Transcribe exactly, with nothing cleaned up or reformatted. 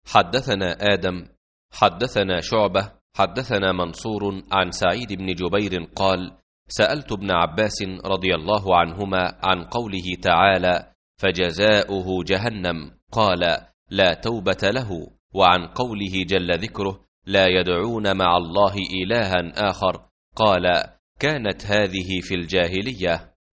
حدثنا آدم حدثنا شعبة حدثنا منصور عن سعيد بن جبير قال: سألت ابن عباس رضي الله عنهما عن قوله تعالى: فجزاؤه جهنم، قال: لا توبة له، وعن قوله جل ذكره: لا يدعون مع الله إلها آخر، قال: كانت هذه في الجاهلية.